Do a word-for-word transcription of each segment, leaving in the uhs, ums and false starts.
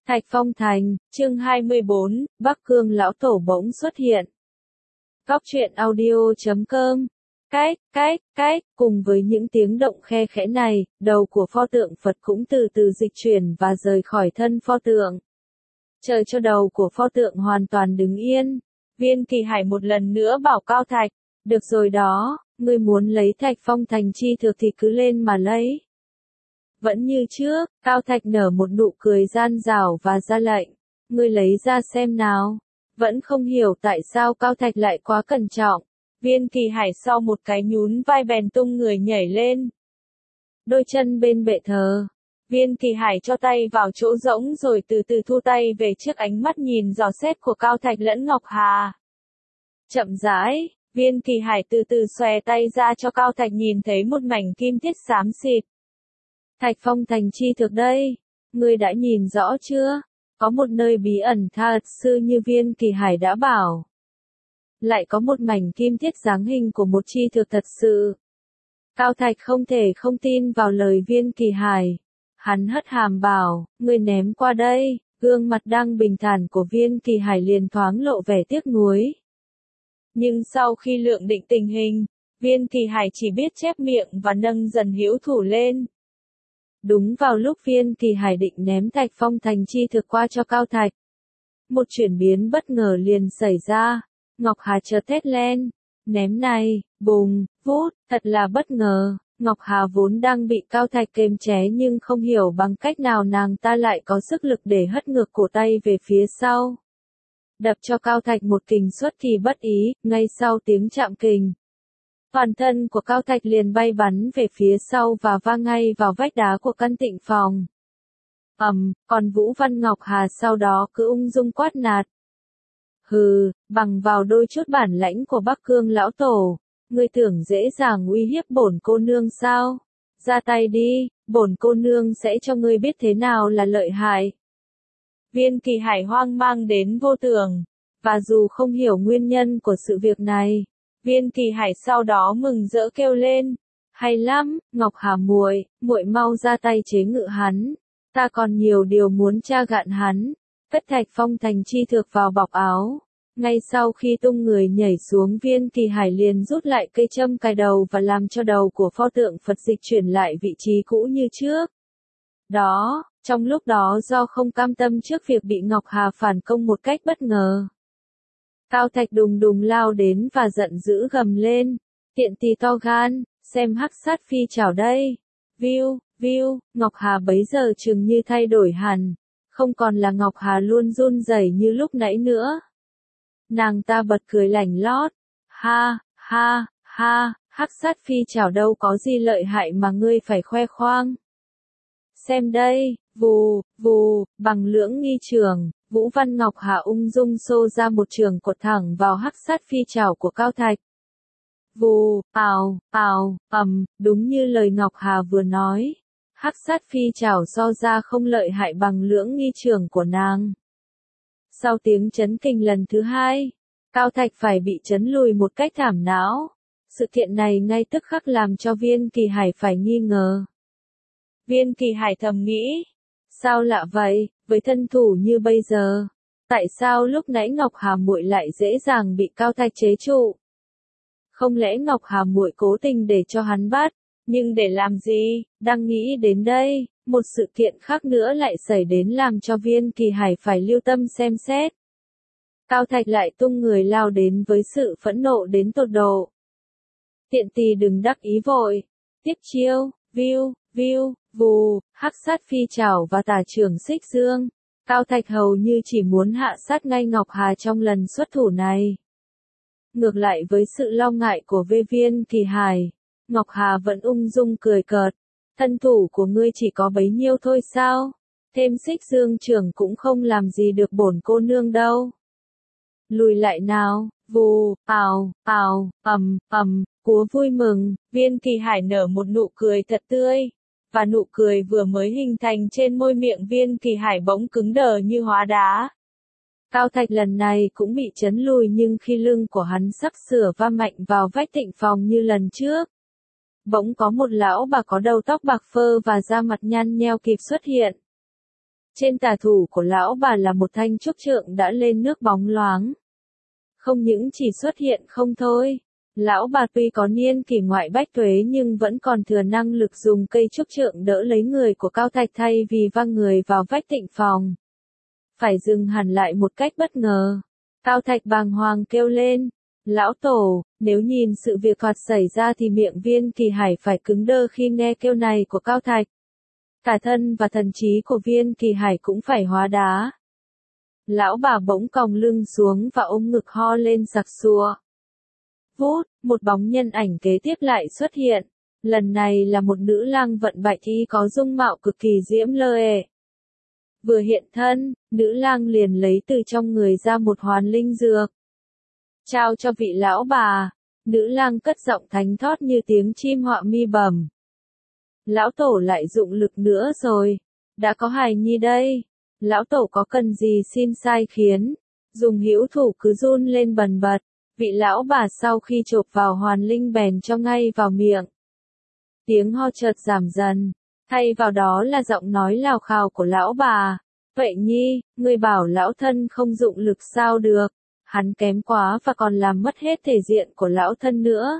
Thạch Phong Thành, chương hai mươi bốn, Bắc Cương lão tổ bỗng xuất hiện. Góc truyện audio chấm com. Cách, cách, cách, cùng với những tiếng động khe khẽ này, đầu của pho tượng Phật cũng từ từ dịch chuyển và rời khỏi thân pho tượng. Chờ cho đầu của pho tượng hoàn toàn đứng yên, Viên Kỳ Hải một lần nữa bảo Cao Thạch, được rồi đó, ngươi muốn lấy Thạch Phong Thành chi thực thì cứ lên mà lấy. Vẫn như trước, Cao Thạch nở một nụ cười gian dảo và ra lệnh, ngươi lấy ra xem nào. Vẫn không hiểu tại sao Cao Thạch lại quá cẩn trọng. Viên Kỳ Hải sau một cái nhún vai bèn tung người nhảy lên. Đôi chân bên bệ thờ. Viên Kỳ Hải cho tay vào chỗ rỗng rồi từ từ thu tay về trước ánh mắt nhìn dò xét của Cao Thạch lẫn Ngọc Hà. Chậm rãi, Viên Kỳ Hải từ từ xòe tay ra cho Cao Thạch nhìn thấy một mảnh kim thiết xám xịt. Thạch Phong Thành chi thực đây, ngươi đã nhìn rõ chưa? Có một nơi bí ẩn thật sự như Viên Kỳ Hải đã bảo. Lại có một mảnh kim thiết dáng hình của một chi thực thật sự. Cao Thạch không thể không tin vào lời Viên Kỳ Hải. Hắn hất hàm bảo, ngươi ném qua đây, gương mặt đang bình thản của Viên Kỳ Hải liền thoáng lộ vẻ tiếc nuối. Nhưng sau khi lượng định tình hình, Viên Kỳ Hải chỉ biết chép miệng và nâng dần hữu thủ lên. Đúng vào lúc Viên Kỳ Hải định ném Thạch Phong Thành chi thực qua cho Cao Thạch. Một chuyển biến bất ngờ liền xảy ra, Ngọc Hà chợt thét lên, ném này, bùng, vút, thật là bất ngờ. Ngọc Hà vốn đang bị Cao Thạch kềm chế nhưng không hiểu bằng cách nào nàng ta lại có sức lực để hất ngược cổ tay về phía sau. Đập cho Cao Thạch một kình xuất kỳ bất ý, ngay sau tiếng chạm kình. Toàn thân của Cao Thạch liền bay bắn về phía sau và va ngay vào vách đá của căn tịnh phòng. Ầm, um, còn Vũ Văn Ngọc Hà sau đó cứ ung dung quát nạt. Hừ, bằng vào đôi chút bản lãnh của Bắc Cương lão tổ, ngươi tưởng dễ dàng uy hiếp bổn cô nương sao? Ra tay đi, bổn cô nương sẽ cho ngươi biết thế nào là lợi hại. Viên Kỳ Hải hoang mang đến vô tường, và dù không hiểu nguyên nhân của sự việc này, Viên Kỳ Hải sau đó mừng rỡ kêu lên, hay lắm, Ngọc Hà muội, muội mau ra tay chế ngự hắn, ta còn nhiều điều muốn tra gạn hắn. Cất Thạch Phong Thành chi thực vào bọc áo. Ngay sau khi tung người nhảy xuống, Viên Kỳ Hải liền rút lại cây châm cài đầu và làm cho đầu của pho tượng Phật dịch chuyển lại vị trí cũ như trước. Đó, trong lúc đó do không cam tâm trước việc bị Ngọc Hà phản công một cách bất ngờ, Cao Thạch đùng đùng lao đến và giận dữ gầm lên, tiện tì to gan, xem hắc sát phi chảo đây. Viu, viu, Ngọc Hà bấy giờ chừng như thay đổi hẳn, không còn là Ngọc Hà luôn run rẩy như lúc nãy nữa. Nàng ta bật cười lảnh lót, ha, ha, ha, hắc sát phi chảo đâu có gì lợi hại mà ngươi phải khoe khoang. Xem đây, vù, vù, bằng lưỡng nghi trường, Vũ Văn Ngọc Hà ung dung xô ra một trường cột thẳng vào hắc sát phi chảo của Cao Thạch. Vù, ào, ào, ầm, đúng như lời Ngọc Hà vừa nói, hắc sát phi chảo so ra không lợi hại bằng lưỡng nghi trường của nàng. Sau tiếng chấn kinh lần thứ hai, Cao Thạch phải bị chấn lùi một cách thảm não. Sự kiện này ngay tức khắc làm cho Viên Kỳ Hải phải nghi ngờ. Viên Kỳ Hải thầm nghĩ, sao lạ vậy, với thân thủ như bây giờ, tại sao lúc nãy Ngọc Hà muội lại dễ dàng bị Cao Thạch chế trụ? Không lẽ Ngọc Hà muội cố tình để cho hắn bắt, nhưng để làm gì? Đang nghĩ đến đây, một sự kiện khác nữa lại xảy đến làm cho Viên Kỳ Hải phải lưu tâm xem xét. Cao Thạch lại tung người lao đến với sự phẫn nộ đến tột độ. Tiện tì đừng đắc ý vội. Tiếp chiêu, viu, viu, vù, hắc sát phi chảo và tà trưởng xích dương. Cao Thạch hầu như chỉ muốn hạ sát ngay Ngọc Hà trong lần xuất thủ này. Ngược lại với sự lo ngại của Viên Kỳ Hải, Ngọc Hà vẫn ung dung cười cợt. Thân thủ của ngươi chỉ có bấy nhiêu thôi sao? Thêm xích dương trưởng cũng không làm gì được bổn cô nương đâu. Lùi lại nào, vù, ào, ào, ầm, ầm, cúa vui mừng, Viên Kỳ Hải nở một nụ cười thật tươi, và nụ cười vừa mới hình thành trên môi miệng Viên Kỳ Hải bỗng cứng đờ như hóa đá. Cao Thạch lần này cũng bị chấn lùi nhưng khi lưng của hắn sắp sửa va mạnh vào vách tịnh phòng như lần trước, bỗng có một lão bà có đầu tóc bạc phơ và da mặt nhăn nheo kịp xuất hiện. Trên tà thủ của lão bà là một thanh trúc trượng đã lên nước bóng loáng. Không những chỉ xuất hiện không thôi. Lão bà tuy có niên kỷ ngoại bách tuế nhưng vẫn còn thừa năng lực dùng cây trúc trượng đỡ lấy người của Cao Thạch thay vì văng người vào vách tịnh phòng. Phải dừng hẳn lại một cách bất ngờ. Cao Thạch bàng hoàng kêu lên. Lão Tổ, nếu nhìn sự việc thoạt xảy ra thì miệng Viên Kỳ Hải phải cứng đơ khi nghe kêu này của Cao Thạch. Cả thân và thần trí của Viên Kỳ Hải cũng phải hóa đá. Lão bà bỗng còng lưng xuống và ôm ngực ho lên sặc sụa. Vút, một bóng nhân ảnh kế tiếp lại xuất hiện. Lần này là một nữ lang vận bạch y có dung mạo cực kỳ diễm lệ. Vừa hiện thân, nữ lang liền lấy từ trong người ra một hoàn linh dược. Trao cho vị lão bà. Nữ lang cất giọng thánh thót như tiếng chim họa mi bẩm. Lão Tổ lại dụng lực nữa rồi. Đã có hài nhi đây. Lão Tổ có cần gì xin sai khiến. Dùng hữu thủ cứ run lên bần bật. Vị lão bà sau khi chộp vào hoàn linh bèn cho ngay vào miệng. Tiếng ho chợt giảm dần. Thay vào đó là giọng nói lào khào của lão bà. Vậy nhi, người bảo lão thân không dụng lực sao được. Hắn kém quá và còn làm mất hết thể diện của lão thân nữa.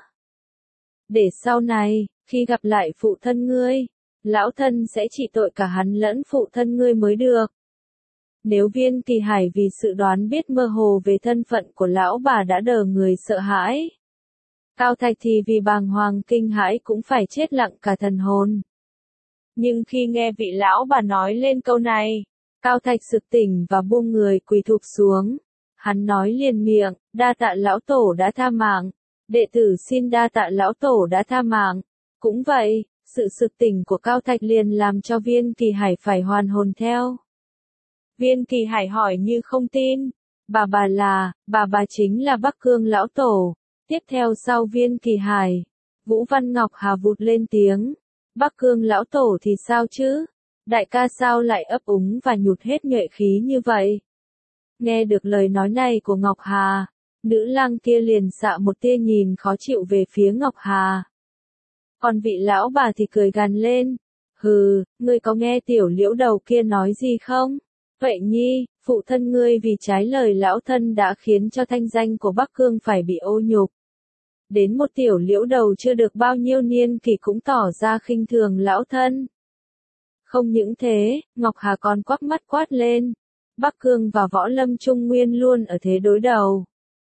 Để sau này, khi gặp lại phụ thân ngươi, lão thân sẽ trị tội cả hắn lẫn phụ thân ngươi mới được. Nếu Viên Kỳ Hải vì sự đoán biết mơ hồ về thân phận của lão bà đã đờ người sợ hãi. Cao Thạch thì vì bàng hoàng kinh hãi cũng phải chết lặng cả thần hồn. Nhưng khi nghe vị lão bà nói lên câu này, Cao Thạch sực tỉnh và buông người quỳ thụp xuống. Hắn nói liền miệng, đa tạ lão Tổ đã tha mạng. Đệ tử xin đa tạ lão Tổ đã tha mạng. Cũng vậy, sự sực tỉnh của Cao Thạch liền làm cho Viên Kỳ Hải phải hoàn hồn theo. Viên Kỳ Hải hỏi như không tin. Bà bà là, bà bà chính là Bắc Cương lão Tổ. Tiếp theo sau Viên Kỳ Hải, Vũ Văn Ngọc Hà vụt lên tiếng. Bắc Cương lão Tổ thì sao chứ? Đại ca sao lại ấp úng và nhụt hết nhuệ khí như vậy? Nghe được lời nói này của Ngọc Hà, nữ lang kia liền xạ một tia nhìn khó chịu về phía Ngọc Hà. Còn vị lão bà thì cười gằn lên. Hừ, ngươi có nghe tiểu liễu đầu kia nói gì không? Vậy nhi, phụ thân ngươi vì trái lời lão thân đã khiến cho thanh danh của Bắc Cương phải bị ô nhục. Đến một tiểu liễu đầu chưa được bao nhiêu niên kỷ cũng tỏ ra khinh thường lão thân. Không những thế, Ngọc Hà còn quắc mắt quát lên. Bắc Cương và Võ Lâm Trung Nguyên luôn ở thế đối đầu.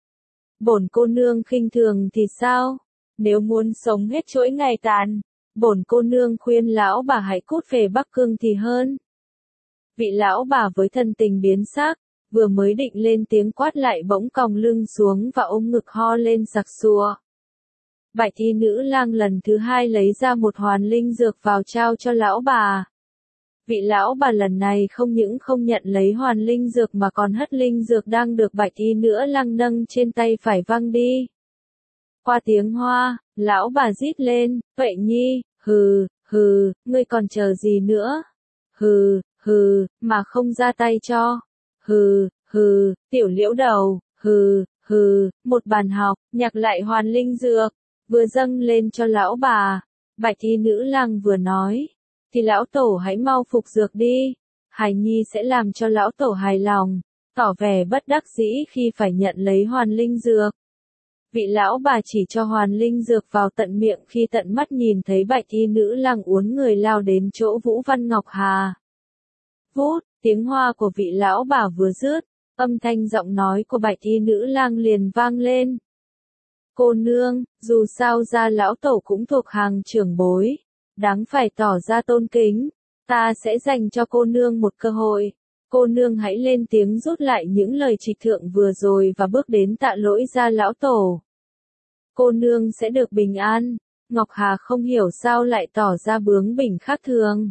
Bổn cô nương khinh thường thì sao? Nếu muốn sống hết chuỗi ngày tàn, bổn cô nương khuyên lão bà hãy cút về Bắc Cương thì hơn. Vị lão bà với thân tình biến sắc, vừa mới định lên tiếng quát lại bỗng còng lưng xuống và ôm ngực ho lên sặc sụa. Bạch y nữ lang lần thứ hai lấy ra một hoàn linh dược vào trao cho lão bà. Vị lão bà lần này không những không nhận lấy hoàn linh dược mà còn hất linh dược đang được bạch y nữ lang nâng trên tay phải văng đi. Qua tiếng hoa, lão bà rít lên, vậy nhi, hừ, hừ, ngươi còn chờ gì nữa? Hừ, hừ, mà không ra tay cho. Hừ, hừ, tiểu liễu đầu, hừ, hừ, một bàn học, nhặt lại hoàn linh dược, vừa dâng lên cho lão bà. Bạch y nữ lang vừa nói, thì lão Tổ hãy mau phục dược đi. Hài nhi sẽ làm cho lão Tổ hài lòng, tỏ vẻ bất đắc dĩ khi phải nhận lấy hoàn linh dược. Vị lão bà chỉ cho hoàn linh dược vào tận miệng khi tận mắt nhìn thấy bạch y nữ lang uốn người lao đến chỗ Vũ Văn Ngọc Hà. Vút, tiếng hoa của vị lão bà vừa dứt, âm thanh giọng nói của bạch y nữ lang liền vang lên. Cô nương, dù sao ra lão Tổ cũng thuộc hàng trưởng bối, đáng phải tỏ ra tôn kính, ta sẽ dành cho cô nương một cơ hội. Cô nương hãy lên tiếng rút lại những lời trịch thượng vừa rồi và bước đến tạ lỗi ra lão Tổ. Cô nương sẽ được bình an. Ngọc Hà không hiểu sao lại tỏ ra bướng bỉnh khác thường.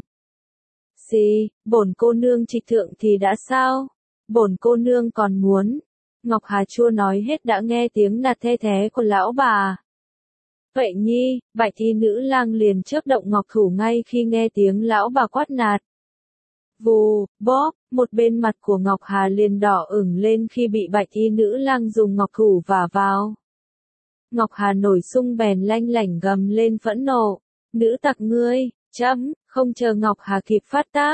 Xì, bổn cô nương trịch thượng thì đã sao? Bổn cô nương còn muốn. Ngọc Hà chưa nói hết đã nghe tiếng nạt the thé của lão bà. Vậy nhi, bạch y nữ lang liền chớp động ngọc thủ ngay khi nghe tiếng lão bà quát nạt. Vù, bóp, một bên mặt của Ngọc Hà liền đỏ ửng lên khi bị bạch y nữ lang dùng ngọc thủ vả vào. Ngọc Hà nổi sung bèn lanh lảnh gầm lên phẫn nộ. Nữ tặc ngươi, chấm, không chờ Ngọc Hà kịp phát tác.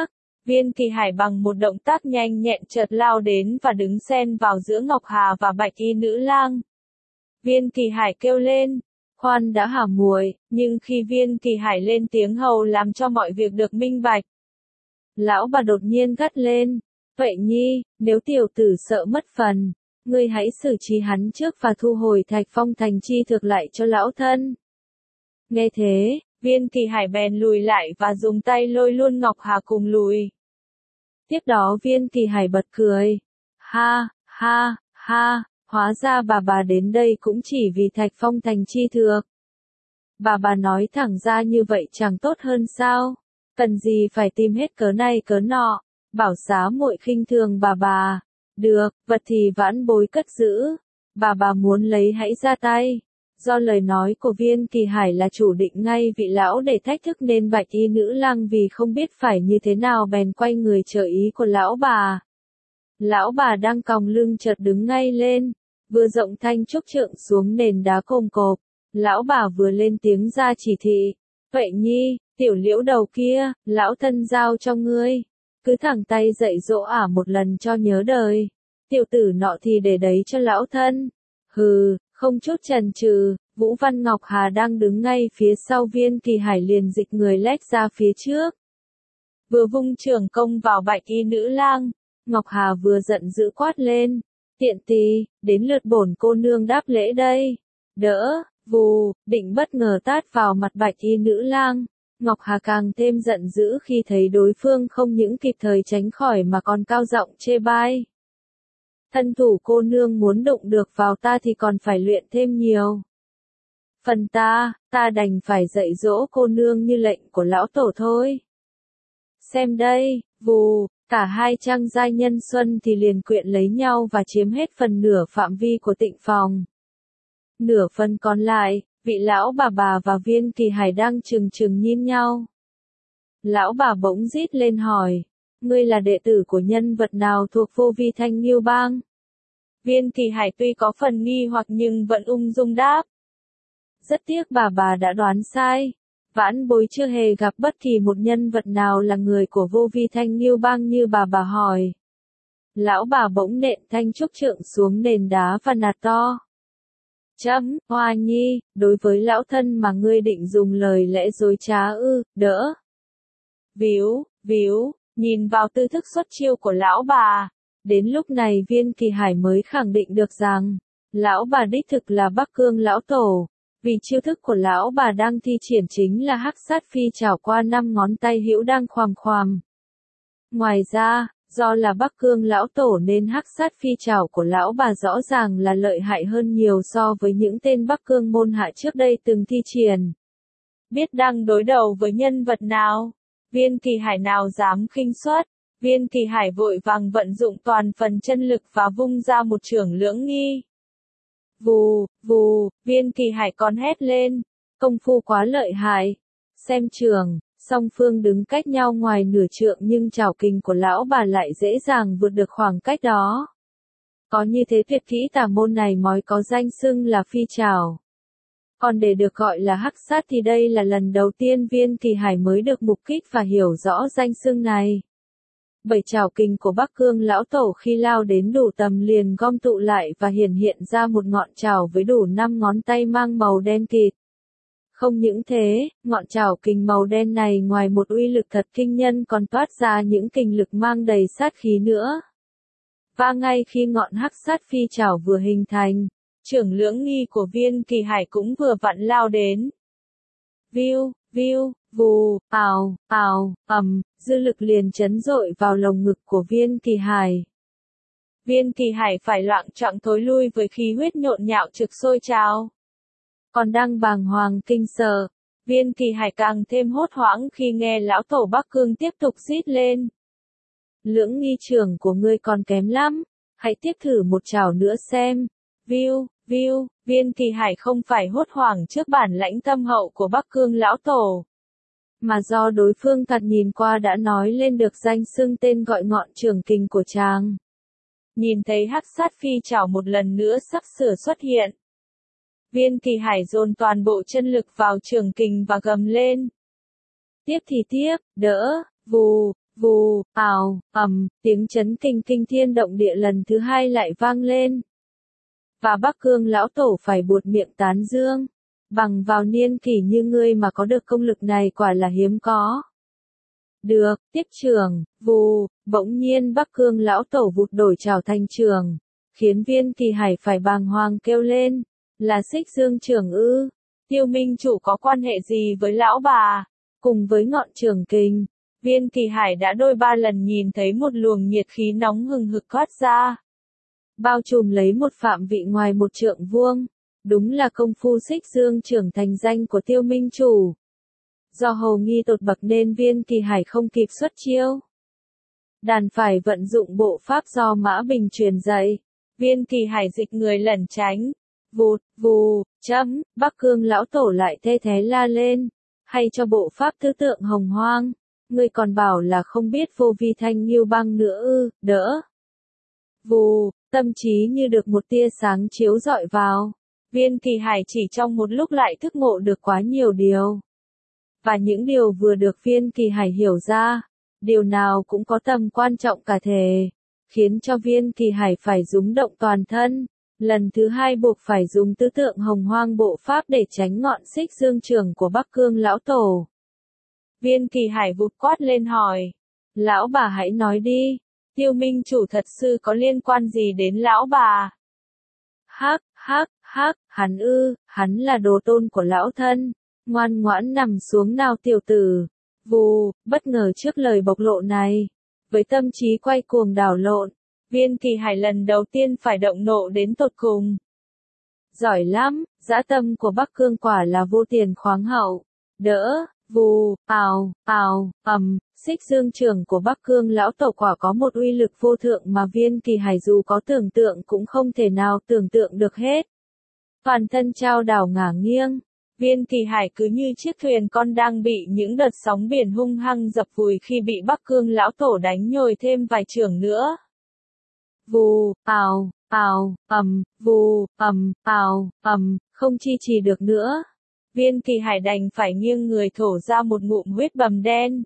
Viên Kỳ Hải bằng một động tác nhanh nhẹn chợt lao đến và đứng xen vào giữa Ngọc Hà và Bạch Y nữ lang. Viên Kỳ Hải kêu lên, khoan đã hả muội, nhưng khi Viên Kỳ Hải lên tiếng hầu làm cho mọi việc được minh bạch. Lão bà đột nhiên gắt lên, vậy nhi, nếu tiểu tử sợ mất phần, ngươi hãy xử trí hắn trước và thu hồi Thạch Phong thành chi thực lại cho lão thân. Nghe thế, Viên Kỳ Hải bèn lùi lại và dùng tay lôi luôn Ngọc Hà cùng lùi. Tiếp đó Viên Kỳ Hải bật cười. Ha, ha, ha, hóa ra bà bà đến đây cũng chỉ vì Thạch Phong thành chi thực. Bà bà nói thẳng ra như vậy chẳng tốt hơn sao? Cần gì phải tìm hết cớ này cớ nọ, bảo xá muội khinh thường bà bà. Được, vật thì vãn bối cất giữ. Bà bà muốn lấy hãy ra tay. Do lời nói của Viên Kỳ Hải là chủ định ngay vị lão để thách thức nên Bạch Y nữ lang vì không biết phải như thế nào bèn quay người chờ ý của lão bà. Lão bà đang còng lưng chợt đứng ngay lên, vừa rộng thanh trúc trượng xuống nền đá cồm cộp. Lão bà vừa lên tiếng ra chỉ thị. Vậy nhi, tiểu liễu đầu kia, lão thân giao cho ngươi. Cứ thẳng tay dạy dỗ ả một lần cho nhớ đời. Tiểu tử nọ thì để đấy cho lão thân. Hừ, không chút chần chừ, Vũ Văn Ngọc Hà đang đứng ngay phía sau Viên Kỳ Hải liền dịch người lách ra phía trước. Vừa vung trường công vào Bạch Y nữ lang, Ngọc Hà vừa giận dữ quát lên. Tiện tì, đến lượt bổn cô nương đáp lễ đây. Đỡ, vù, định bất ngờ tát vào mặt Bạch Y nữ lang. Ngọc Hà càng thêm giận dữ khi thấy đối phương không những kịp thời tránh khỏi mà còn cao giọng chê bai. Thân thủ cô nương muốn đụng được vào ta thì còn phải luyện thêm nhiều. Phần ta, ta đành phải dạy dỗ cô nương như lệnh của lão tổ thôi. Xem đây, vù, cả hai trang giai nhân xuân thì liền quyện lấy nhau và chiếm hết phần nửa phạm vi của tịnh phòng. Nửa phần còn lại, vị lão bà bà và Viên Kỳ Hải đang trừng trừng nhìn nhau. Lão bà bỗng rít lên hỏi, ngươi là đệ tử của nhân vật nào thuộc Vô Vi Thanh Nghiêu Bang? Viên Kỳ Hải tuy có phần nghi hoặc nhưng vẫn ung dung đáp. Rất tiếc bà bà đã đoán sai. Vãn bối chưa hề gặp bất kỳ một nhân vật nào là người của Vô Vi Thanh Nghiêu Bang như bà bà hỏi. Lão bà bỗng nện thanh trúc trượng xuống nền đá và nạt to. Chấm, Hoa nhi, đối với lão thân mà ngươi định dùng lời lẽ dối trá ư, đỡ. Víu, víu, nhìn vào tư thức xuất chiêu của lão bà. Đến lúc này Viên Kỳ Hải mới khẳng định được rằng, lão bà đích thực là Bắc Cương lão tổ. Vì chiêu thức của lão bà đang thi triển chính là hắc sát phi chảo qua năm ngón tay hữu đang khoằm khoằm. Ngoài ra, do là Bắc Cương lão tổ nên hắc sát phi chảo của lão bà rõ ràng là lợi hại hơn nhiều so với những tên Bắc Cương môn hạ trước đây từng thi triển. Biết đang đối đầu với nhân vật nào, Viên Kỳ Hải nào dám khinh suất, Viên Kỳ Hải vội vàng vận dụng toàn phần chân lực và vung ra một chưởng lưỡng nghi. Vù, vù, Viên Kỳ Hải còn hét lên, công phu quá lợi hại. Xem trường, song phương đứng cách nhau ngoài nửa trượng nhưng chảo kình của lão bà lại dễ dàng vượt được khoảng cách đó. Có như thế tuyệt kỹ tà môn này mới có danh xưng là phi chảo. Còn để được gọi là hắc sát thì đây là lần đầu tiên Viên Kỳ Hải mới được mục kích và hiểu rõ danh xưng này. Bảy chảo kình của Bắc Cương lão tổ khi lao đến đủ tầm liền gom tụ lại và hiển hiện ra một ngọn chảo với đủ năm ngón tay mang màu đen kịt. Không những thế, ngọn chảo kình màu đen này ngoài một uy lực thật kinh nhân còn toát ra những kình lực mang đầy sát khí nữa. Và ngay khi ngọn hắc sát phi chảo vừa hình thành, chưởng lưỡng nghi của Viên Kỳ Hải cũng vừa vặn lao đến. Viu, viu, vù, ào, ào, ầm, dư lực liền chấn dội vào lồng ngực của Viên Kỳ Hải. Viên Kỳ Hải phải loạng choạng thối lui với khí huyết nhộn nhạo trực sôi trào. Còn đang bàng hoàng kinh sợ, Viên Kỳ Hải càng thêm hốt hoảng khi nghe lão tổ Bắc Cương tiếp tục rít lên. Lưỡng nghi trưởng của ngươi còn kém lắm, hãy tiếp thử một chảo nữa xem. Viu, viu, Viên Kỳ Hải không phải hốt hoảng trước bản lãnh thâm hậu của Bắc Cương lão tổ, mà do đối phương thoạt nhìn qua đã nói lên được danh xưng tên gọi ngọn trường kình của chàng. Nhìn thấy hắc sát phi chảo một lần nữa sắp sửa xuất hiện, Viên Kỳ Hải dồn toàn bộ chân lực vào trường kình và gầm lên. Tiếp thì tiếp, đỡ, vù, vù, ào, ầm, tiếng chấn kinh kinh thiên động địa lần thứ hai lại vang lên. Và Bắc Cương lão tổ phải buột miệng tán dương. Bằng vào niên kỷ như ngươi mà có được công lực này quả là hiếm có. Được, tiếp trưởng, vù, bỗng nhiên Bắc Cương lão tổ vụt đổi trảo thành trường, khiến Viên Kỳ Hải phải bàng hoàng kêu lên, là Xích Dương trưởng ư? Tiêu Minh chủ có quan hệ gì với lão bà? Cùng với ngọn trường kình, Viên Kỳ Hải đã đôi ba lần nhìn thấy một luồng nhiệt khí nóng hừng hực thoát ra, bao trùm lấy một phạm vị ngoài một trượng vuông. Đúng là công phu Xích Dương trưởng thành danh của Tiêu Minh chủ. Do hầu nghi tột bậc nên Viên Kỳ Hải không kịp xuất chiêu, đàn phải vận dụng bộ pháp do Mã Bình truyền dạy. Viên Kỳ Hải dịch người lẩn tránh, vụt, vù, chấm, Bắc Cương lão tổ lại thê thế la lên, hay cho bộ pháp tứ tượng hồng hoang, ngươi còn bảo là không biết vô vi thanh nghiêu băng nữa ư? Đỡ, vù, tâm trí như được một tia sáng chiếu rọi vào. Viên Kỳ Hải chỉ trong một lúc lại thức ngộ được quá nhiều điều. Và những điều vừa được Viên Kỳ Hải hiểu ra, điều nào cũng có tầm quan trọng cả thể, khiến cho Viên Kỳ Hải phải rúng động toàn thân. Lần thứ hai buộc phải dùng tứ tượng hồng hoang bộ pháp để tránh ngọn Xích Dương trưởng của Bắc Cương lão tổ. Viên Kỳ Hải vụt quát lên hỏi, lão bà hãy nói đi, Tiêu Minh chủ thật sự có liên quan gì đến lão bà? Hắc, hắc, hắc, hắn ư, hắn là đồ tôn của lão thân, ngoan ngoãn nằm xuống nào tiểu tử. Vù, bất ngờ trước lời bộc lộ này, với tâm trí quay cuồng đảo lộn, Viên Kỳ Hải lần đầu tiên phải động nộ đến tột cùng. Giỏi lắm, dã tâm của Bắc Cương quả là vô tiền khoáng hậu. Đỡ, vù, ào, ào, ầm, Xích Dương trưởng của Bắc Cương lão tổ quả có một uy lực vô thượng mà Viên Kỳ Hải dù có tưởng tượng cũng không thể nào tưởng tượng được hết. Toàn thân trao đảo ngả nghiêng, Viên Kỳ Hải cứ như chiếc thuyền con đang bị những đợt sóng biển hung hăng dập vùi khi bị Bắc Cương lão tổ đánh nhồi thêm vài chưởng nữa. Vù, ào, ào, ầm, vù, ầm, ào, ầm, không chi trì được nữa. Viên Kỳ Hải đành phải nghiêng người thổ ra một ngụm huyết bầm đen.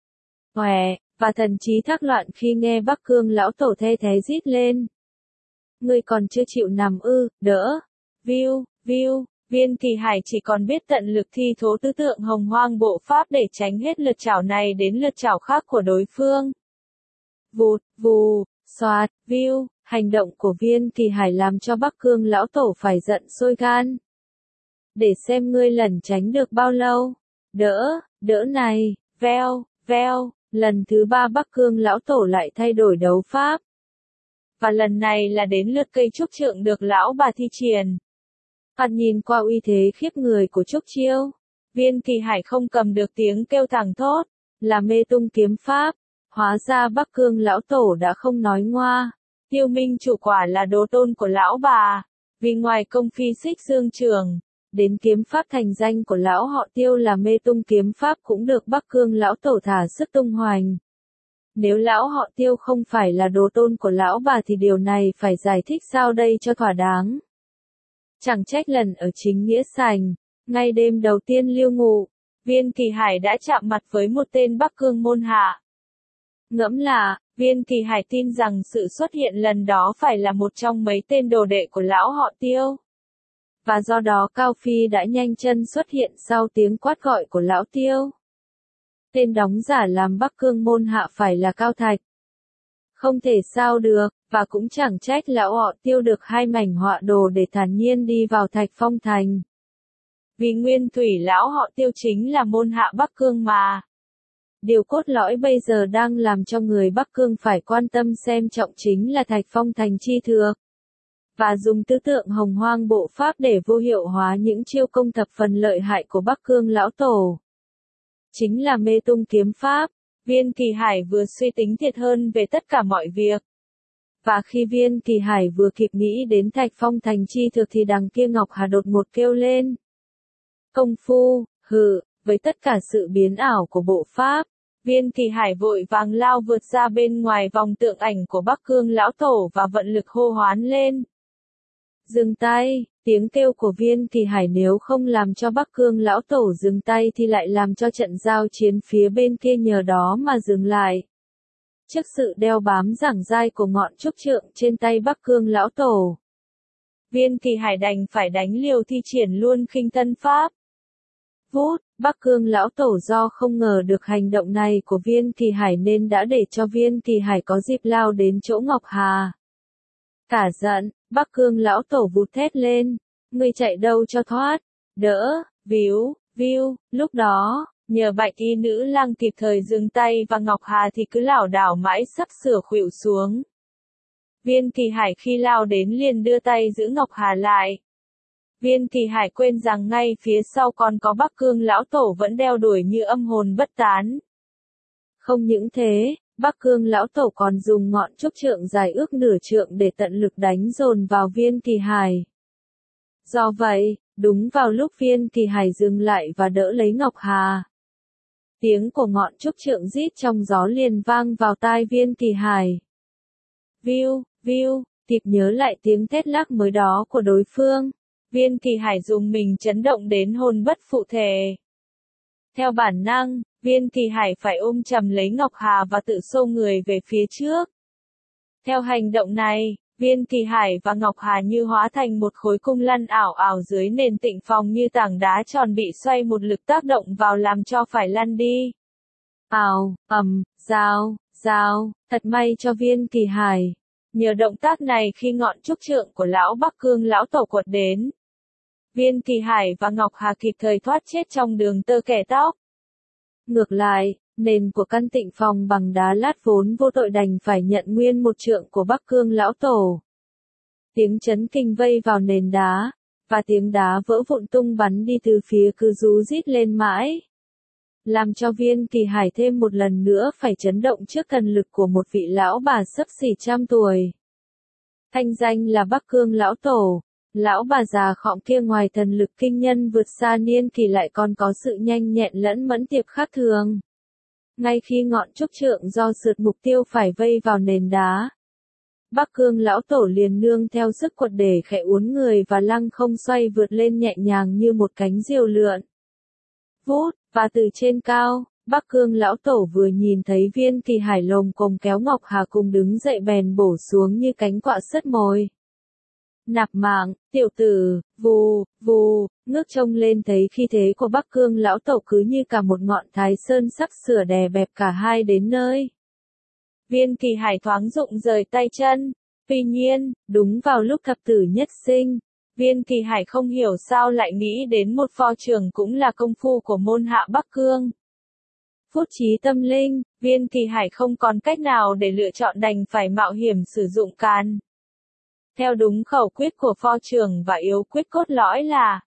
Hòe, và thần trí thác loạn khi nghe Bắc Cương lão tổ thê thế rít lên. Ngươi còn chưa chịu nằm ư? Đỡ. Viu, viu, Viên Kỳ Hải chỉ còn biết tận lực thi thố tứ tượng hồng hoang bộ pháp để tránh hết lượt chảo này đến lượt chảo khác của đối phương. Vụt, vù, xoạt, viu, hành động của Viên Kỳ Hải làm cho Bắc Cương lão tổ phải giận sôi gan. Để xem ngươi lẩn tránh được bao lâu. Đỡ, đỡ này, veo, veo, lần thứ ba Bắc Cương lão tổ lại thay đổi đấu pháp. Và lần này là đến lượt cây trúc trượng được lão bà thi triển. Phạt nhìn qua uy thế khiếp người của trúc chiêu, Viên Kỳ Hải không cầm được tiếng kêu thẳng thốt, là mê tung kiếm pháp. Hóa ra Bắc Cương lão tổ đã không nói ngoa. Tiêu Minh chủ quả là đồ tôn của lão bà, vì ngoài công phi Xích Dương trưởng, đến kiếm pháp thành danh của lão họ Tiêu là mê tung kiếm pháp cũng được Bắc Cương lão tổ thả sức tung hoành. Nếu lão họ Tiêu không phải là đồ tôn của lão bà thì điều này phải giải thích sao đây cho thỏa đáng. Chẳng trách lần ở chính nghĩa sành, ngay đêm đầu tiên lưu ngụ, Viên Kỳ Hải đã chạm mặt với một tên Bắc Cương môn hạ. Ngẫm là, Viên Kỳ Hải tin rằng sự xuất hiện lần đó phải là một trong mấy tên đồ đệ của lão họ Tiêu. Và do đó Cao Phi đã nhanh chân xuất hiện sau tiếng quát gọi của lão Tiêu. Tên đóng giả làm Bắc Cương môn hạ phải là Cao Thạch. Không thể sao được, và cũng chẳng trách lão họ Tiêu được hai mảnh họa đồ để thản nhiên đi vào Thạch Phong Thành. Vì nguyên thủy lão họ Tiêu chính là môn hạ Bắc Cương mà. Điều cốt lõi bây giờ đang làm cho người Bắc Cương phải quan tâm xem trọng chính là Thạch Phong Thành chi thược. Và dùng tứ tượng hồng hoang bộ pháp để vô hiệu hóa những chiêu công thập phần lợi hại của Bắc Cương lão tổ. Chính là mê tung kiếm pháp. Viên Kỳ Hải vừa suy tính thiệt hơn về tất cả mọi việc. Và khi Viên Kỳ Hải vừa kịp nghĩ đến Thạch Phong Thành chi thực thì đằng kia Ngọc Hà đột ngột kêu lên. Công phu, hừ, với tất cả sự biến ảo của bộ pháp, Viên Kỳ Hải vội vàng lao vượt ra bên ngoài vòng tượng ảnh của Bắc Cương lão tổ và vận lực hô hoán lên. Dừng tay, tiếng kêu của Viên Kỳ Hải nếu không làm cho Bắc Cương lão tổ dừng tay thì lại làm cho trận giao chiến phía bên kia nhờ đó mà dừng lại. Trước sự đeo bám giảng dai của ngọn trúc trượng trên tay Bắc Cương lão tổ, Viên Kỳ Hải đành phải đánh liều thi triển luôn khinh thân pháp. Vút, Bắc Cương lão tổ do không ngờ được hành động này của Viên Kỳ Hải nên đã để cho Viên Kỳ Hải có dịp lao đến chỗ Ngọc Hà. Cả giận, Bắc Cương lão tổ vụt thét lên, ngươi chạy đâu cho thoát, đỡ, víu, víu, lúc đó, nhờ bạch y nữ lang kịp thời dừng tay và Ngọc Hà thì cứ lảo đảo mãi sắp sửa khuỵu xuống. Viên Kỳ Hải khi lao đến liền đưa tay giữ Ngọc Hà lại. Viên Kỳ Hải quên rằng ngay phía sau còn có Bắc Cương lão tổ vẫn đeo đuổi như âm hồn bất tán. Không những thế, Bắc Cương lão tổ còn dùng ngọn trúc trượng dài ước nửa trượng để tận lực đánh dồn vào Viên Kỳ Hải. Do vậy, đúng vào lúc Viên Kỳ Hải dừng lại và đỡ lấy Ngọc Hà, tiếng của ngọn trúc trượng rít trong gió liền vang vào tai Viên Kỳ Hải. Viu, viu, kịp nhớ lại tiếng thét lác mới đó của đối phương, Viên Kỳ Hải dùng mình chấn động đến hồn bất phụ thể. Theo bản năng, Viên Kỳ Hải phải ôm chầm lấy Ngọc Hà và tự xô người về phía trước. Theo hành động này, Viên Kỳ Hải và Ngọc Hà như hóa thành một khối cung lăn ảo ảo dưới nền tịnh phòng như tảng đá tròn bị xoay một lực tác động vào làm cho phải lăn đi. Ào, ầm, dao, dao, thật may cho Viên Kỳ Hải. Nhờ động tác này khi ngọn trúc trượng của lão Bắc Cương lão tổ quật đến, Viên Kỳ Hải và Ngọc Hà kịp thời thoát chết trong đường tơ kẻ tóc. Ngược lại, nền của căn tịnh phòng bằng đá lát vốn vô tội đành phải nhận nguyên một trượng của Bắc Cương lão tổ. Tiếng chấn kinh vây vào nền đá, và tiếng đá vỡ vụn tung bắn đi từ phía cứ rú rít lên mãi, làm cho Viên Kỳ Hải thêm một lần nữa phải chấn động trước thần lực của một vị lão bà xấp xỉ trăm tuổi. Thanh danh là Bắc Cương lão tổ, lão bà già khọm kia ngoài thần lực kinh nhân vượt xa niên kỳ lại còn có sự nhanh nhẹn lẫn mẫn tiệp khác thường. Ngay khi ngọn trúc trượng do sượt mục tiêu phải vây vào nền đá, Bắc Cương lão tổ liền nương theo sức quật để khẽ uốn người và lăng không xoay vượt lên nhẹ nhàng như một cánh diều lượn. Vút, và từ trên cao, Bắc Cương lão tổ vừa nhìn thấy Viên Kỳ Hải lồng cồng kéo Ngọc Hà cùng đứng dậy bèn bổ xuống như cánh quạ sứt mồi. Nạp mạng, tiểu tử, vù, vù, ngước trông lên thấy khi thế của Bắc Cương lão tổ cứ như cả một ngọn Thái Sơn sắp sửa đè bẹp cả hai đến nơi. Viên Kỳ Hải thoáng rụng rời tay chân, tuy nhiên, đúng vào lúc thập tử nhất sinh, Viên Kỳ Hải không hiểu sao lại nghĩ đến một pho trường cũng là công phu của môn hạ Bắc Cương. Phút trí tâm linh, Viên Kỳ Hải không còn cách nào để lựa chọn đành phải mạo hiểm sử dụng càn. Theo đúng khẩu quyết của pho trường và yếu quyết cốt lõi là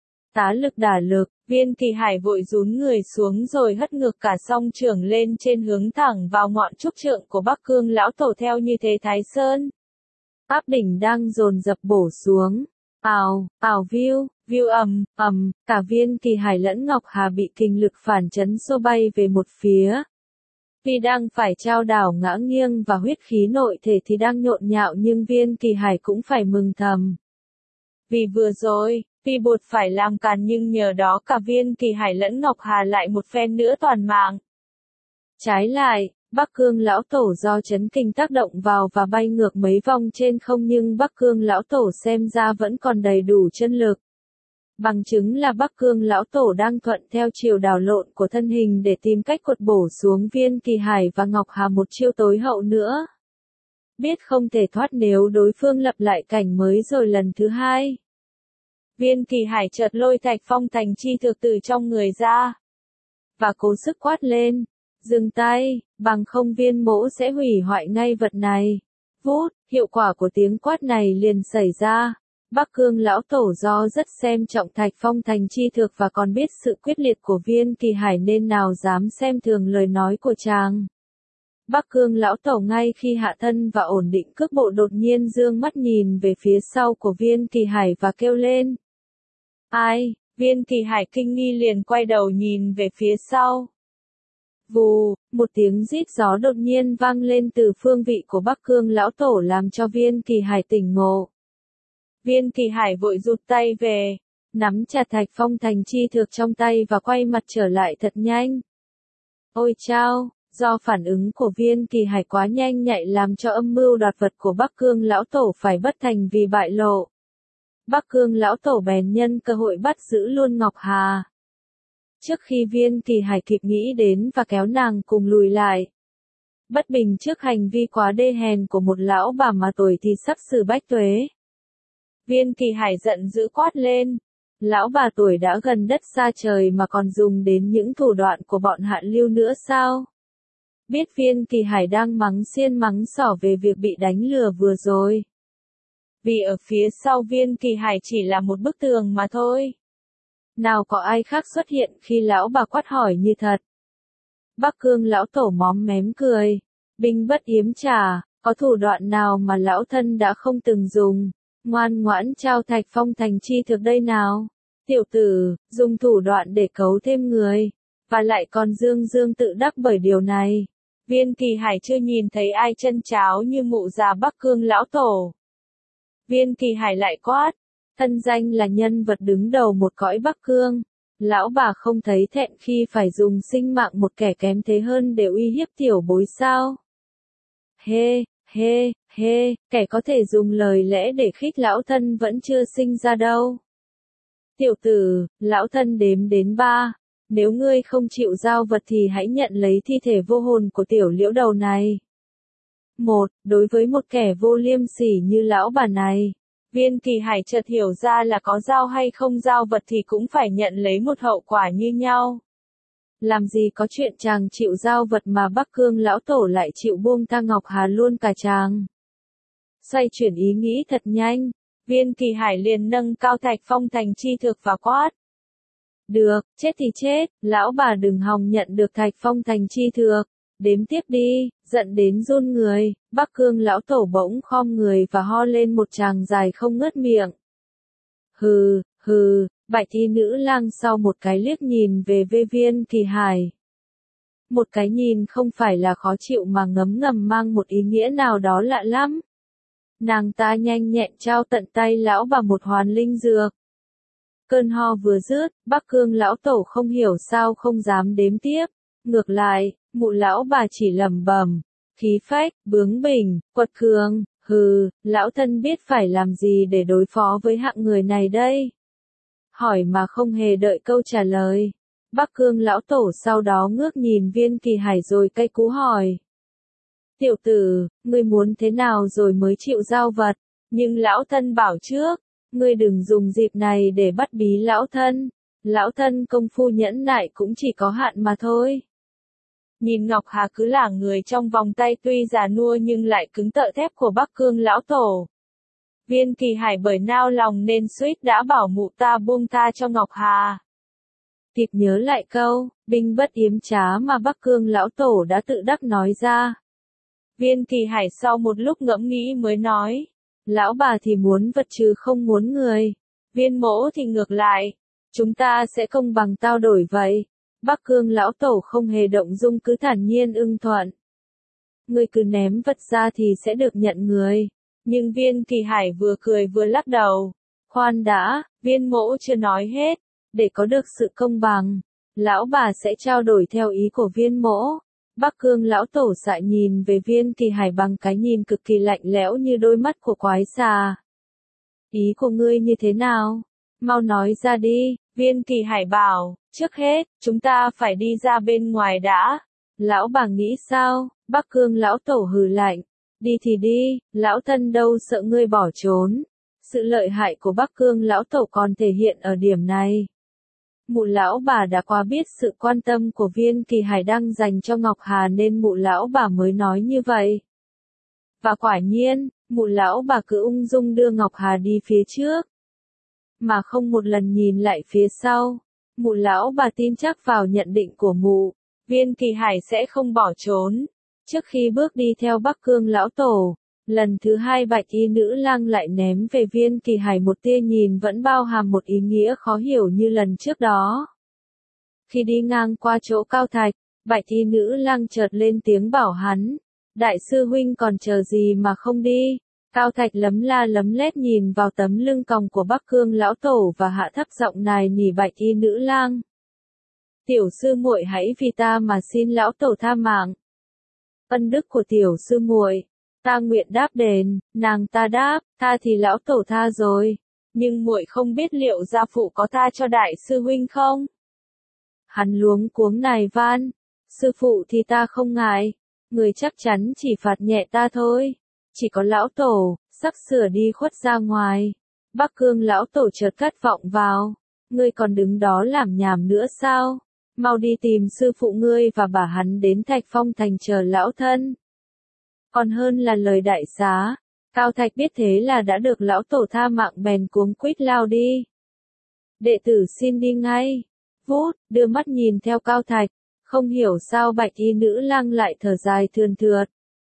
tá lực đả lực, Viên Kỳ Hải vội rún người xuống rồi hất ngược cả song trường lên trên hướng thẳng vào ngọn trúc trượng của Bắc Cương lão tổ theo như thế Thái Sơn. Áp đỉnh đang dồn dập bổ xuống. Ào, ào viu, viu ầm, ầm, cả Viên Kỳ Hải lẫn Ngọc Hà bị kình lực phản chấn xô bay về một phía. Tuy đang phải trao đảo ngã nghiêng và huyết khí nội thể thì đang nhộn nhạo nhưng Viên Kỳ Hải cũng phải mừng thầm. Vì vừa rồi, tuy buộc phải làm càn nhưng nhờ đó cả Viên Kỳ Hải lẫn Ngọc Hà lại một phen nữa toàn mạng. Trái lại, Bắc Cương lão tổ do chấn kinh tác động vào và bay ngược mấy vòng trên không nhưng Bắc Cương lão tổ xem ra vẫn còn đầy đủ chân lực. Bằng chứng là Bắc Cương lão tổ đang thuận theo chiều đảo lộn của thân hình để tìm cách quật bổ xuống Viên Kỳ Hải và Ngọc Hà một chiêu tối hậu nữa. Biết không thể thoát nếu đối phương lập lại cảnh mới rồi lần thứ hai. Viên Kỳ Hải chợt lôi Thạch Phong Thành chi thực từ trong người ra, và cố sức quát lên, dừng tay, bằng không Viên mỗ sẽ hủy hoại ngay vật này. Vút, hiệu quả của tiếng quát này liền xảy ra. Bắc Cương lão tổ do rất xem trọng Thạch Phong Thành chi thực và còn biết sự quyết liệt của Viên Kỳ Hải nên nào dám xem thường lời nói của chàng. Bắc Cương lão tổ ngay khi hạ thân và ổn định cước bộ đột nhiên dương mắt nhìn về phía sau của Viên Kỳ Hải và kêu lên. Ai? Viên Kỳ Hải kinh nghi liền quay đầu nhìn về phía sau. Vù, một tiếng rít gió đột nhiên vang lên từ phương vị của Bắc Cương lão tổ làm cho Viên Kỳ Hải tỉnh ngộ. Viên Kỳ Hải vội rụt tay về, nắm chặt Thạch Phong Thành chi thực trong tay và quay mặt trở lại thật nhanh. Ôi chao, Do phản ứng của Viên Kỳ Hải quá nhanh nhạy làm cho âm mưu đoạt vật của Bắc Cương lão tổ phải bất thành vì bại lộ. Bắc Cương lão tổ bèn nhân cơ hội bắt giữ luôn Ngọc Hà. Trước khi Viên Kỳ Hải kịp nghĩ đến và kéo nàng cùng lùi lại. Bất bình trước hành vi quá đê hèn của một lão bà mà tuổi thì sắp sửa bách tuế. Viên Kỳ Hải giận dữ quát lên. Lão bà tuổi đã gần đất xa trời mà còn dùng đến những thủ đoạn của bọn hạ lưu nữa sao? Biết Viên Kỳ Hải đang mắng xiên mắng xỏ về việc bị đánh lừa vừa rồi. Vì ở phía sau Viên Kỳ Hải chỉ là một bức tường mà thôi. Nào có ai khác xuất hiện khi lão bà quát hỏi như thật. Bắc Cương lão tổ móm mém cười. Binh bất yếm trả, có thủ đoạn nào mà lão thân đã không từng dùng. Ngoan ngoãn trao Thạch Phong thành chi thực đây nào. Tiểu tử, dùng thủ đoạn để cấu thêm người. Và lại còn dương dương tự đắc bởi điều này. Viên Kỳ Hải chưa nhìn thấy ai chân cháo như mụ già Bắc Cương lão tổ. Viên Kỳ Hải lại quát. Thân danh là nhân vật đứng đầu một cõi Bắc Cương. Lão bà không thấy thẹn khi phải dùng sinh mạng một kẻ kém thế hơn để uy hiếp tiểu bối sao? Hê, hê, hê, kẻ có thể dùng lời lẽ để khích lão thân vẫn chưa sinh ra đâu. Tiểu tử, lão thân đếm đến ba. Nếu ngươi không chịu giao vật thì hãy nhận lấy thi thể vô hồn của tiểu liễu đầu này. Một, đối với một kẻ vô liêm sỉ như lão bà này. Viên Kỳ Hải chợt hiểu ra là có giao hay không giao vật thì cũng phải nhận lấy một hậu quả như nhau. Làm gì có chuyện chàng chịu giao vật mà Bắc Cương lão tổ lại chịu buông tha Ngọc Hà luôn cả chàng. Xoay chuyển ý nghĩ thật nhanh, Viên Kỳ Hải liền nâng cao Thạch Phong thành chi thực và quát. Được, chết thì chết, lão bà đừng hòng nhận được Thạch Phong thành chi thực. Đếm tiếp đi, giận đến run người, Bắc Cương lão tổ bỗng khom người và ho lên một tràng dài không ngớt miệng. Hừ, hừ, bạch y nữ lang sau một cái liếc nhìn về về Viên Kỳ Hải. Một cái nhìn không phải là khó chịu mà ngấm ngầm mang một ý nghĩa nào đó lạ lắm. Nàng ta nhanh nhẹn trao tận tay lão bà một hoàn linh dược. Cơn ho vừa dứt, Bắc Cương lão tổ không hiểu sao không dám đếm tiếp. Ngược lại, mụ lão bà chỉ lẩm bẩm, khí phách, bướng bỉnh, quật cường, hừ, lão thân biết phải làm gì để đối phó với hạng người này đây. Hỏi mà không hề đợi câu trả lời. Bắc Cương lão tổ sau đó ngước nhìn Viên Kỳ Hải rồi cay cú hỏi. Tiểu tử, ngươi muốn thế nào rồi mới chịu giao vật, nhưng lão thân bảo trước, ngươi đừng dùng dịp này để bắt bí lão thân. Lão thân công phu nhẫn nại cũng chỉ có hạn mà thôi. Nhìn Ngọc Hà cứ là người trong vòng tay tuy già nua nhưng lại cứng tợ thép của Bắc Cương lão tổ. Viên Kỳ Hải bởi nao lòng nên suýt đã bảo mụ ta buông tha cho Ngọc Hà. Kịp nhớ lại câu, binh bất yếm trá mà Bắc Cương lão tổ đã tự đắc nói ra. Viên Kỳ Hải sau một lúc ngẫm nghĩ mới nói, lão bà thì muốn vật chứ không muốn người. Viên mỗ thì ngược lại, chúng ta sẽ công bằng trao đổi vậy. Bắc Cương lão tổ không hề động dung cứ thản nhiên ưng thuận. Ngươi cứ ném vật ra thì sẽ được nhận người. Nhưng Viên Kỳ Hải vừa cười vừa lắc đầu. Khoan đã, viên mỗ chưa nói hết. Để có được sự công bằng, lão bà sẽ trao đổi theo ý của viên mỗ. Bắc Cương lão tổ dại nhìn về Viên Kỳ Hải bằng cái nhìn cực kỳ lạnh lẽo như đôi mắt của quái xà. Ý của ngươi như thế nào? Mau nói ra đi. Viên Kỳ Hải bảo, trước hết, chúng ta phải đi ra bên ngoài đã. Lão bà nghĩ sao? Bắc Cương lão tổ hừ lạnh. Đi thì đi, lão thân đâu sợ ngươi bỏ trốn. Sự lợi hại của Bắc Cương lão tổ còn thể hiện ở điểm này. Mụ lão bà đã quá biết sự quan tâm của Viên Kỳ Hải đang dành cho Ngọc Hà nên mụ lão bà mới nói như vậy. Và quả nhiên, mụ lão bà cứ ung dung đưa Ngọc Hà đi phía trước. Mà không một lần nhìn lại phía sau. Mụ lão bà tin chắc vào nhận định của mụ. Viên Kỳ Hải sẽ không bỏ trốn. Trước khi bước đi theo Bắc Cương lão tổ, lần thứ hai bạch y nữ lang lại ném về Viên Kỳ Hải một tia nhìn vẫn bao hàm một ý nghĩa khó hiểu như lần trước đó. Khi đi ngang qua chỗ Cao Thạch, bạch y nữ lang chợt lên tiếng bảo hắn. Đại sư huynh còn chờ gì mà không đi? Cao Thạch lấm la lấm lét nhìn vào tấm lưng còng của Bắc Cương lão tổ và hạ thấp giọng nài nỉ bạch y nữ lang. Tiểu sư muội hãy vì ta mà xin lão tổ tha mạng. Ân đức của tiểu sư muội, ta nguyện đáp đền. Nàng ta đáp, tha thì lão tổ tha rồi, nhưng muội không biết liệu gia phụ có tha cho đại sư huynh không? Hắn luống cuống nài van, sư phụ thì ta không ngại, người chắc chắn chỉ phạt nhẹ ta thôi. Chỉ có lão tổ, sắp sửa đi khuất ra ngoài. Bắc Cương lão tổ chợt cất vọng vào, ngươi còn đứng đó làm nhảm nữa sao? Mau đi tìm sư phụ ngươi và bảo hắn đến Thạch Phong thành chờ lão thân. Còn hơn là lời đại xá. Cao Thạch biết thế là đã được lão tổ tha mạng bèn cuống quýt lao đi. Đệ tử xin đi ngay. Vút, đưa mắt nhìn theo Cao Thạch, không hiểu sao bạch y nữ lang lại thở dài thườn thượt.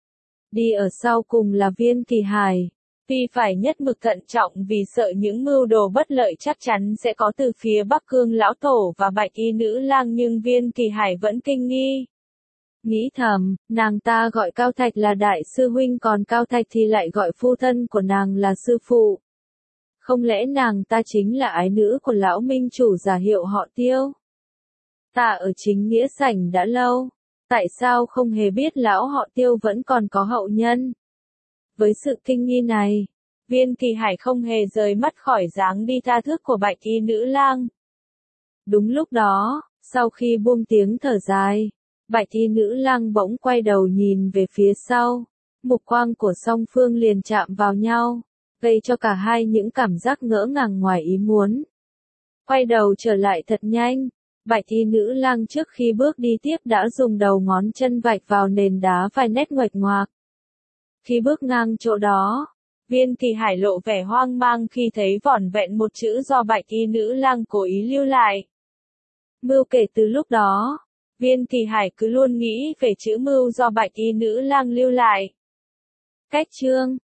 Đi ở sau cùng là Viên Kỳ Hải. Vì phải nhất mực thận trọng vì sợ những mưu đồ bất lợi chắc chắn sẽ có từ phía Bắc Cương lão tổ và bạch y nữ lang, nhưng Viên Kỳ Hải vẫn kinh nghi. Nghĩ thầm, nàng ta gọi Cao Thạch là đại sư huynh còn Cao Thạch thì lại gọi phu thân của nàng là sư phụ. Không lẽ nàng ta chính là ái nữ của lão minh chủ giả hiệu họ Tiêu? Ta ở chính nghĩa sảnh đã lâu, tại sao không hề biết lão họ Tiêu vẫn còn có hậu nhân? Với sự kinh nghi này, Viên Kỳ Hải không hề rời mắt khỏi dáng đi tha thước của bạch y nữ lang. Đúng lúc đó, sau khi buông tiếng thở dài, bạch y nữ lang bỗng quay đầu nhìn về phía sau, mục quang của song phương liền chạm vào nhau, gây cho cả hai những cảm giác ngỡ ngàng ngoài ý muốn. Quay đầu trở lại thật nhanh, bạch y nữ lang trước khi bước đi tiếp đã dùng đầu ngón chân vạch vào nền đá vài nét nguệch ngoạc. Khi bước ngang chỗ đó, Viên Kỳ Hải lộ vẻ hoang mang khi thấy vỏn vẹn một chữ do bạch y nữ lang cố ý lưu lại. Mưu kể từ lúc đó, Viên Kỳ Hải cứ luôn nghĩ về chữ mưu do bạch y nữ lang lưu lại. Cách chương